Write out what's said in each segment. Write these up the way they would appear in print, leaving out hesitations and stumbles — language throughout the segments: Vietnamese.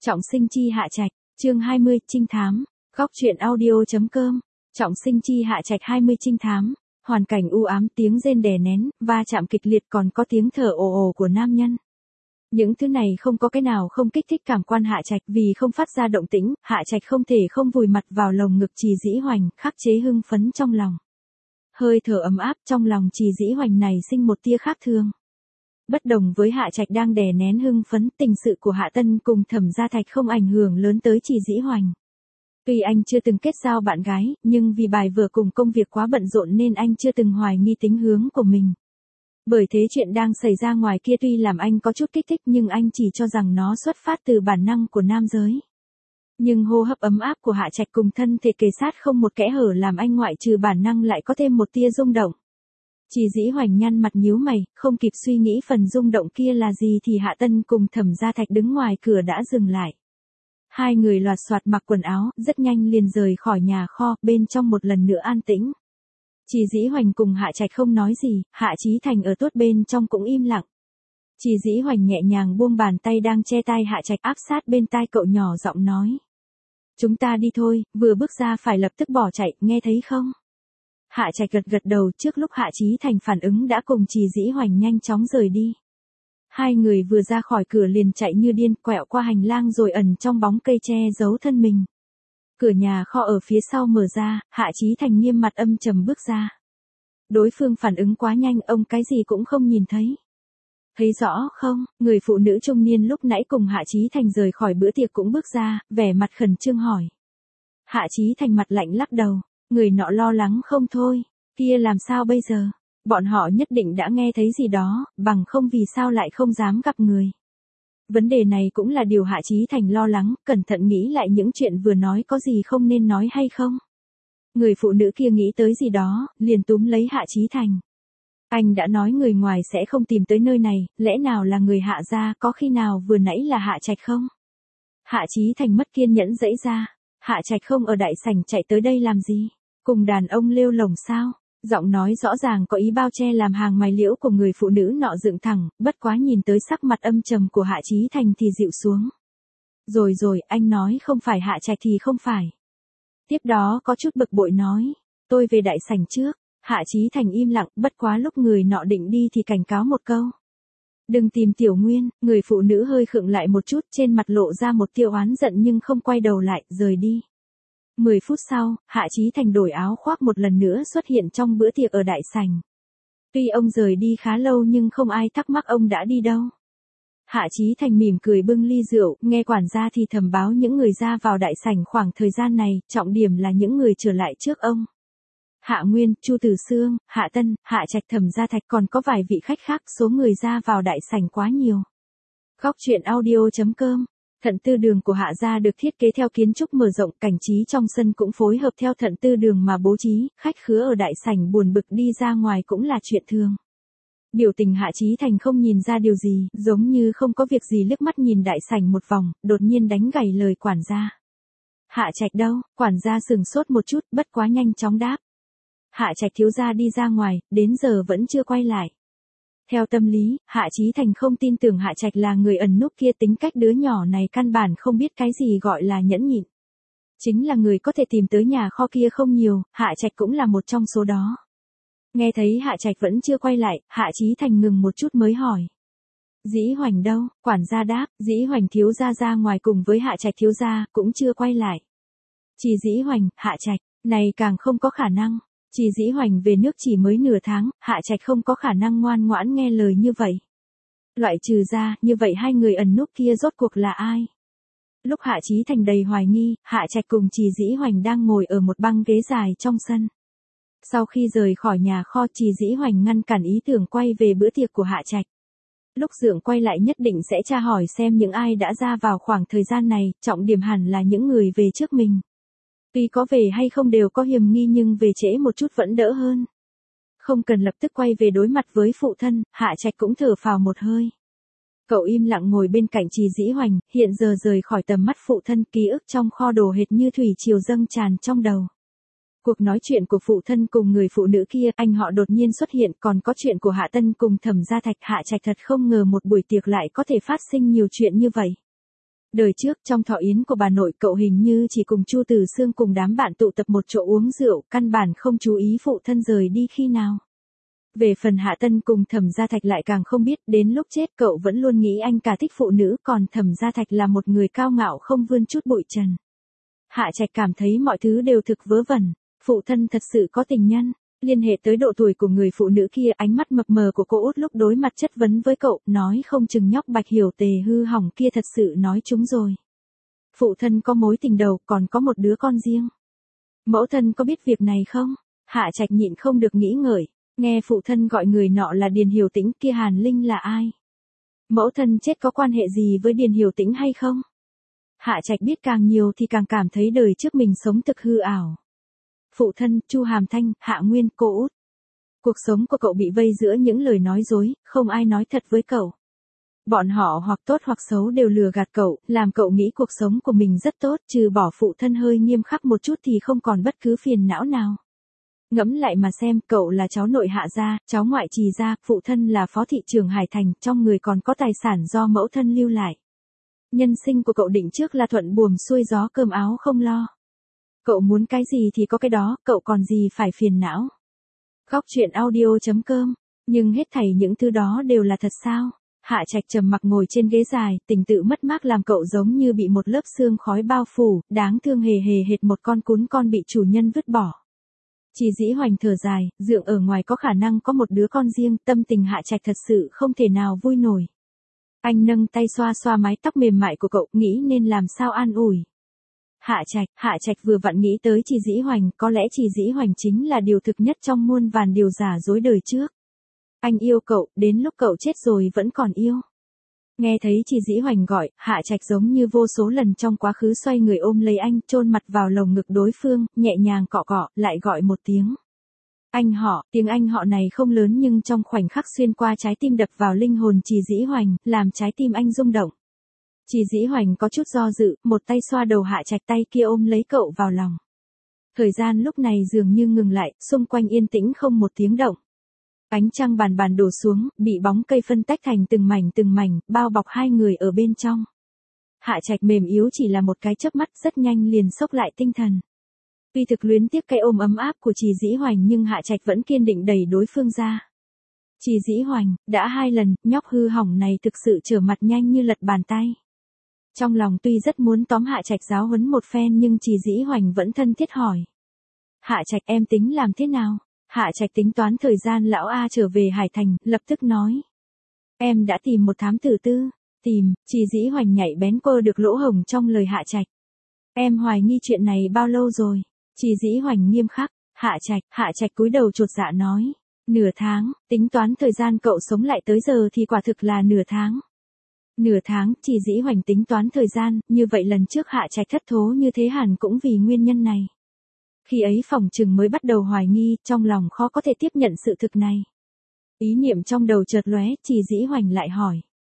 Trọng sinh chi Hạ Trạch, chương 20, trinh thám, góc truyện audio.com, Trọng sinh chi Hạ Trạch 20 trinh thám, hoàn cảnh u ám, tiếng rên đè nén, va chạm kịch liệt, còn có tiếng thở ồ ồ của nam nhân. Những thứ này không có cái nào không kích thích cảm quan Hạ Trạch, vì không phát ra động tĩnh, Hạ Trạch không thể không vùi mặt vào lồng ngực Trì Dĩ Hoành, khắc chế hưng phấn trong lòng. Hơi thở ấm áp trong lòng Trì Dĩ Hoành này sinh một tia khác thường. Bất đồng với Hạ Trạch đang đè nén hưng phấn, tình sự của Hạ Tân cùng Thẩm Gia Thạch không ảnh hưởng lớn tới Trì Dĩ Hoành. Tuy anh chưa từng kết giao bạn gái, nhưng vì bài vở cùng công việc quá bận rộn nên anh chưa từng hoài nghi tính hướng của mình. Bởi thế chuyện đang xảy ra ngoài kia tuy làm anh có chút kích thích nhưng anh chỉ cho rằng nó xuất phát từ bản năng của nam giới. Nhưng hô hấp ấm áp của Hạ Trạch cùng thân thể kề sát không một kẽ hở làm anh ngoại trừ bản năng lại có thêm một tia rung động. Trì Dĩ Hoành nhăn mặt nhíu mày, không kịp suy nghĩ phần rung động kia là gì thì Hạ Tân cùng Thẩm Gia Thạch đứng ngoài cửa đã dừng lại. Hai người loạt soạt mặc quần áo, rất nhanh liền rời khỏi nhà kho, bên trong một lần nữa an tĩnh. Trì Dĩ Hoành cùng Hạ Trạch không nói gì, Hạ Chí Thành ở tuốt bên trong cũng im lặng. Trì Dĩ Hoành nhẹ nhàng buông bàn tay đang che tai Hạ Trạch áp sát bên tai cậu nhỏ giọng nói. Chúng ta đi thôi, vừa bước ra phải lập tức bỏ chạy, nghe thấy không? Hạ Trạch gật gật đầu, trước lúc Hạ Chí Thành phản ứng đã cùng Trì Dĩ Hoành nhanh chóng rời đi. Hai người vừa ra khỏi cửa liền chạy như điên, quẹo qua hành lang rồi ẩn trong bóng cây che giấu thân mình. Cửa nhà kho ở phía sau mở ra, Hạ Chí Thành nghiêm mặt âm trầm bước ra. Đối phương phản ứng quá nhanh, ông cái gì cũng không nhìn thấy. Thấy rõ không? Người phụ nữ trung niên lúc nãy cùng Hạ Chí Thành rời khỏi bữa tiệc cũng bước ra, vẻ mặt khẩn trương hỏi. Hạ Chí Thành mặt lạnh lắc đầu, người nọ lo lắng không thôi, kia làm sao bây giờ? Bọn họ nhất định đã nghe thấy gì đó, bằng không vì sao lại không dám gặp người. Vấn đề này cũng là điều Hạ Chí Thành lo lắng, cẩn thận nghĩ lại những chuyện vừa nói có gì không nên nói hay không. Người phụ nữ kia nghĩ tới gì đó, liền túm lấy Hạ Chí Thành. Anh đã nói người ngoài sẽ không tìm tới nơi này, lẽ nào là người Hạ gia, có khi nào vừa nãy là Hạ Trạch không? Hạ Chí Thành mất kiên nhẫn dãy ra, Hạ Trạch không ở đại sảnh chạy tới đây làm gì? Cùng đàn ông lêu lổng sao? Giọng nói rõ ràng có ý bao che làm hàng mày liễu của người phụ nữ nọ dựng thẳng, bất quá nhìn tới sắc mặt âm trầm của Hạ Chí Thành thì dịu xuống. Rồi, anh nói không phải Hạ Trạch thì không phải. Tiếp đó có chút bực bội nói, tôi về đại sảnh trước. Hạ Chí Thành im lặng, bất quá lúc người nọ định đi thì cảnh cáo một câu. Đừng tìm Tiểu Nguyên, người phụ nữ hơi khựng lại một chút, trên mặt lộ ra một tia oán giận nhưng không quay đầu lại, rời đi. 10 phút sau, Hạ Chí Thành đổi áo khoác một lần nữa xuất hiện trong bữa tiệc ở đại sảnh. Tuy ông rời đi khá lâu nhưng không ai thắc mắc ông đã đi đâu. Hạ Chí Thành mỉm cười bưng ly rượu, nghe quản gia thì thầm báo những người ra vào đại sảnh khoảng thời gian này, trọng điểm là những người trở lại trước ông. Hạ Nguyên, Chu Tử Xương, Hạ Tân, Hạ Trạch, Thẩm Gia Thạch, còn có vài vị khách khác, số người ra vào đại sảnh quá nhiều. Góc truyện audio.com. Thận tư đường của Hạ gia được thiết kế theo kiến trúc mở rộng, cảnh trí trong sân cũng phối hợp theo thận tư đường mà bố trí, khách khứa ở đại sảnh buồn bực đi ra ngoài cũng là chuyện thường. Biểu tình Hạ Chí Thành không nhìn ra điều gì, giống như không có việc gì liếc mắt nhìn đại sảnh một vòng, đột nhiên đánh gãy lời quản gia. Hạ Trạch đâu? Quản gia sừng sốt một chút, bất quá nhanh chóng đáp. Hạ Trạch thiếu gia đi ra ngoài, đến giờ vẫn chưa quay lại. Theo tâm lý, Hạ Chí Thành không tin tưởng Hạ Trạch là người ẩn núp kia, tính cách đứa nhỏ này căn bản không biết cái gì gọi là nhẫn nhịn. Chính là người có thể tìm tới nhà kho kia không nhiều, Hạ Trạch cũng là một trong số đó. Nghe thấy Hạ Trạch vẫn chưa quay lại, Hạ Chí Thành ngừng một chút mới hỏi. Dĩ Hoành đâu? Quản gia đáp, Dĩ Hoành thiếu gia ra ngoài cùng với Hạ Trạch thiếu gia, cũng chưa quay lại. Chỉ Dĩ Hoành, Hạ Trạch, này càng không có khả năng. Chỉ Dĩ Hoành về nước chỉ mới nửa tháng, Hạ Trạch không có khả năng ngoan ngoãn nghe lời như vậy. Loại trừ ra, như vậy hai người ẩn núp kia rốt cuộc là ai? Lúc Hạ Chí Thành đầy hoài nghi, Hạ Trạch cùng Chỉ Dĩ Hoành đang ngồi ở một băng ghế dài trong sân. Sau khi rời khỏi nhà kho, Chỉ Dĩ Hoành ngăn cản ý tưởng quay về bữa tiệc của Hạ Trạch. Lúc Dượng quay lại nhất định sẽ tra hỏi xem những ai đã ra vào khoảng thời gian này, trọng điểm hẳn là những người về trước mình. Tuy có về hay không đều có hiểm nghi nhưng về trễ một chút vẫn đỡ hơn. Không cần lập tức quay về đối mặt với phụ thân, Hạ Trạch cũng thở phào một hơi. Cậu im lặng ngồi bên cạnh Trì Dĩ Hoành, hiện giờ rời khỏi tầm mắt phụ thân, ký ức trong kho đồ hệt như thủy triều dâng tràn trong đầu. Cuộc nói chuyện của phụ thân cùng người phụ nữ kia, anh họ đột nhiên xuất hiện, còn có chuyện của Hạ Tân cùng Thẩm Gia Thạch. Hạ Trạch thật không ngờ một buổi tiệc lại có thể phát sinh nhiều chuyện như vậy. Đời trước trong thọ yến của bà nội cậu hình như chỉ cùng Chu Từ Sương cùng đám bạn tụ tập một chỗ uống rượu, căn bản không chú ý phụ thân rời đi khi nào. Về phần Hạ Tân cùng Thẩm Gia Thạch lại càng không biết, đến lúc chết cậu vẫn luôn nghĩ anh cả thích phụ nữ, còn Thẩm Gia Thạch là một người cao ngạo không vươn chút bụi trần. Hạ Trạch cảm thấy mọi thứ đều thực vớ vẩn, phụ thân thật sự có tình nhân. Liên hệ tới độ tuổi của người phụ nữ kia, ánh mắt mập mờ của cô Út lúc đối mặt chất vấn với cậu, nói không chừng nhóc Bạch Hiểu Tề hư hỏng kia thật sự nói chúng rồi. Phụ thân có mối tình đầu, còn có một đứa con riêng. Mẫu thân có biết việc này không? Hạ Trạch nhịn không được nghĩ ngợi, nghe phụ thân gọi người nọ là Điền Hiểu Tĩnh, kia Hàn Linh là ai? Mẫu thân chết có quan hệ gì với Điền Hiểu Tĩnh hay không? Hạ Trạch biết càng nhiều thì càng cảm thấy đời trước mình sống thực hư ảo. Phụ thân, Chu Hàm Thanh, Hạ Nguyên, cô Út. Cuộc sống của cậu bị vây giữa những lời nói dối, không ai nói thật với cậu. Bọn họ hoặc tốt hoặc xấu đều lừa gạt cậu, làm cậu nghĩ cuộc sống của mình rất tốt, trừ bỏ phụ thân hơi nghiêm khắc một chút thì không còn bất cứ phiền não nào. Ngẫm lại mà xem, cậu là cháu nội Hạ gia, cháu ngoại Trì gia, phụ thân là phó thị trưởng Hải Thành, trong người còn có tài sản do mẫu thân lưu lại. Nhân sinh của cậu định trước là thuận buồm xuôi gió, cơm áo không lo. Cậu muốn cái gì thì có cái đó, cậu còn gì phải phiền não. Góc truyện audio.com. Nhưng hết thảy những thứ đó đều là thật sao? Hạ Trạch trầm mặc ngồi trên ghế dài, tình tự mất mát làm cậu giống như bị một lớp sương khói bao phủ, đáng thương hề hệt một con cún con bị chủ nhân vứt bỏ. Chỉ Dĩ Hoành thở dài, dượng ở ngoài có khả năng có một đứa con riêng, tâm tình Hạ Trạch thật sự không thể nào vui nổi. Anh nâng tay xoa xoa mái tóc mềm mại của cậu, nghĩ nên làm sao an ủi. Hạ Trạch vừa vặn nghĩ tới Chỉ Dĩ Hoành, có lẽ Chỉ Dĩ Hoành chính là điều thực nhất trong muôn vàn điều giả dối đời trước. Anh yêu cậu, đến lúc cậu chết rồi vẫn còn yêu. Nghe thấy Chỉ Dĩ Hoành gọi, Hạ Trạch giống như vô số lần trong quá khứ xoay người ôm lấy anh, chôn mặt vào lồng ngực đối phương, nhẹ nhàng cọ cọ, lại gọi một tiếng. Anh họ, tiếng anh họ này không lớn nhưng trong khoảnh khắc xuyên qua trái tim đập vào linh hồn Chỉ Dĩ Hoành, làm trái tim anh rung động. Chỉ Dĩ Hoành có chút do dự, một tay xoa đầu Hạ Trạch, tay kia ôm lấy cậu vào lòng. Thời gian lúc này dường như ngừng lại, xung quanh yên tĩnh không một tiếng động. Ánh trăng bàn đổ xuống, bị bóng cây phân tách thành từng mảnh, bao bọc hai người ở bên trong. Hạ Trạch mềm yếu chỉ là một cái chớp mắt, rất nhanh liền xốc lại tinh thần. Tuy thực luyến tiếc cái ôm ấm áp của Chỉ Dĩ Hoành nhưng Hạ Trạch vẫn kiên định đẩy đối phương ra. Chỉ Dĩ Hoành, đã 2 lần, nhóc hư hỏng này thực sự trở mặt nhanh như lật bàn tay. Trong lòng tuy rất muốn tóm Hạ Trạch giáo huấn một phen nhưng Chỉ Dĩ Hoành vẫn thân thiết hỏi. Hạ Trạch, em tính làm thế nào? Hạ Trạch tính toán thời gian lão A trở về Hải Thành, lập tức nói. Em đã tìm một thám tử tư. Tìm, Chỉ Dĩ Hoành nhạy bén cô được lỗ hổng trong lời Hạ Trạch. Em hoài nghi chuyện này bao lâu rồi? Chỉ Dĩ Hoành nghiêm khắc. Hạ Trạch cúi đầu chột dạ nói. Nửa tháng, tính toán thời gian cậu sống lại tới giờ thì quả thực là nửa tháng. Nửa tháng, Chỉ Dĩ Hoành tính toán thời gian, như vậy lần trước Hạ Trạch thất thố như thế hẳn cũng vì nguyên nhân này. Khi ấy phỏng chừng mới bắt đầu hoài nghi, trong lòng khó có thể tiếp nhận sự thực này. Ý niệm trong đầu chợt lóe, Chỉ Dĩ Hoành lại hỏi.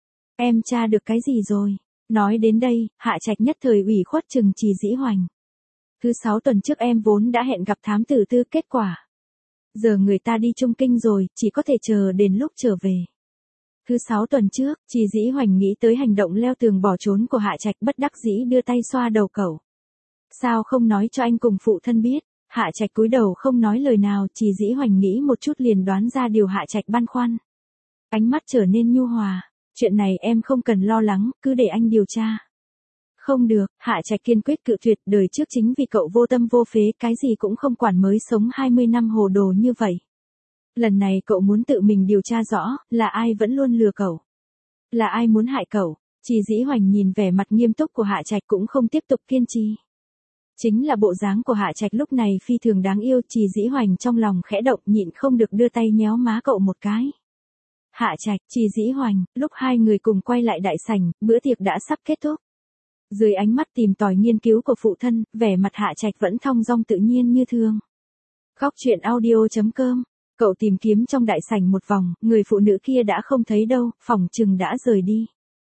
Em tra được cái gì rồi? Nói đến đây, Hạ Trạch nhất thời ủy khuất chừng Chỉ Dĩ Hoành. Thứ 6 tuần trước em vốn đã hẹn gặp thám tử tư, kết quả. Giờ người ta đi Trung Kinh rồi, chỉ có thể chờ đến lúc trở về. Thứ 6 tuần trước, Chỉ Dĩ Hoành nghĩ tới hành động leo tường bỏ trốn của Hạ Trạch, bất đắc dĩ đưa tay xoa đầu cậu. Sao không nói cho anh cùng phụ thân biết? Hạ Trạch cúi đầu không nói lời nào, Chỉ Dĩ Hoành nghĩ một chút liền đoán ra điều Hạ Trạch băn khoăn. Ánh mắt trở nên nhu hòa. Chuyện này em không cần lo lắng, cứ để anh điều tra. Không được, Hạ Trạch kiên quyết cự tuyệt, đời trước chính vì cậu vô tâm vô phế, cái gì cũng không quản mới sống 20 năm hồ đồ như vậy. Lần này cậu muốn tự mình điều tra rõ, là ai vẫn luôn lừa cậu. Là ai muốn hại cậu? Chỉ Dĩ Hoành nhìn vẻ mặt nghiêm túc của Hạ Trạch cũng không tiếp tục kiên trì. Chính là bộ dáng của Hạ Trạch lúc này phi thường đáng yêu, Chỉ Dĩ Hoành trong lòng khẽ động, nhịn không được đưa tay nhéo má cậu một cái. Hạ Trạch, Chỉ Dĩ Hoành, lúc hai người cùng quay lại đại sảnh, bữa tiệc đã sắp kết thúc. Dưới ánh mắt tìm tòi nghiên cứu của phụ thân, vẻ mặt Hạ Trạch vẫn thong dong tự nhiên như thường. Góc truyện audio.com. Cậu tìm kiếm trong đại sảnh một vòng, người phụ nữ kia đã không thấy đâu, phỏng chừng đã rời đi.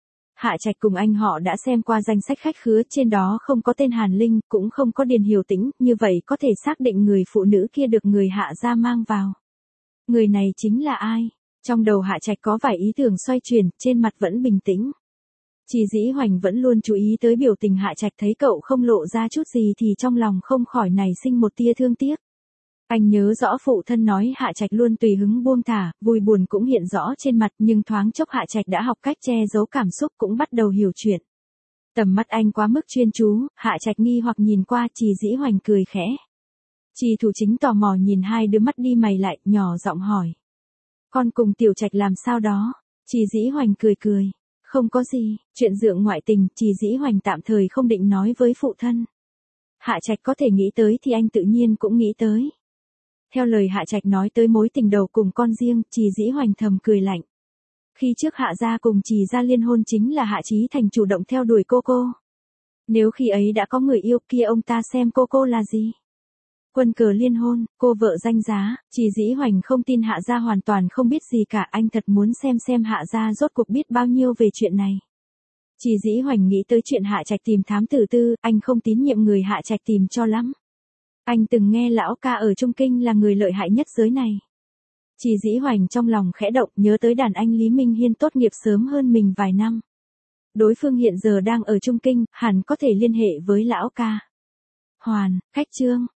Hạ Trạch cùng anh họ đã xem qua danh sách khách khứa, trên đó không có tên Hàn Linh, cũng không có Điền Hiểu Tĩnh, như vậy có thể xác định người phụ nữ kia được người Hạ gia mang vào. Người này chính là ai? Trong đầu Hạ Trạch có vài ý tưởng xoay chuyển, trên mặt vẫn bình tĩnh. Chỉ Dĩ Hoành vẫn luôn chú ý tới biểu tình Hạ Trạch, thấy cậu không lộ ra chút gì thì trong lòng không khỏi nảy sinh một tia thương tiếc. Anh nhớ rõ phụ thân nói Hạ Trạch luôn tùy hứng buông thả, vui buồn cũng hiện rõ trên mặt, nhưng thoáng chốc Hạ Trạch đã học cách che giấu cảm xúc, cũng bắt đầu hiểu chuyện. Tầm mắt anh quá mức chuyên chú, Hạ Trạch nghi hoặc nhìn qua. Chỉ Dĩ Hoành cười khẽ. Trì Thủ Chính tò mò nhìn hai đứa mắt đi mày lại, nhỏ giọng hỏi. Con cùng Tiểu Trạch làm sao đó? Trì Dĩ Hoành cười cười. Không có gì, chuyện dượng ngoại tình, Trì Dĩ Hoành tạm thời không định nói với phụ thân. Hạ Trạch có thể nghĩ tới thì anh tự nhiên cũng nghĩ tới. Theo lời Hạ Trạch nói tới mối tình đầu cùng con riêng, Trì Dĩ Hoành thầm cười lạnh. Khi trước Hạ gia cùng Trì gia liên hôn chính là Hạ Chí Thành chủ động theo đuổi cô. Nếu khi ấy đã có người yêu kia, ông ta xem cô là gì? Quân cờ liên hôn, cô vợ danh giá. Trì Dĩ Hoành không tin Hạ gia hoàn toàn không biết gì cả, anh thật muốn xem Hạ gia rốt cuộc biết bao nhiêu về chuyện này. Trì Dĩ Hoành nghĩ tới chuyện Hạ Trạch tìm thám tử Tư, anh không tín nhiệm người Hạ Trạch tìm cho lắm. Anh từng nghe lão ca ở Trung Kinh là người lợi hại nhất giới này. Trì Dĩ Hoành trong lòng khẽ động, nhớ tới đàn anh Lý Minh Hiên tốt nghiệp sớm hơn mình vài năm. Đối phương hiện giờ đang ở Trung Kinh, hẳn có thể liên hệ với lão ca. Khách trương.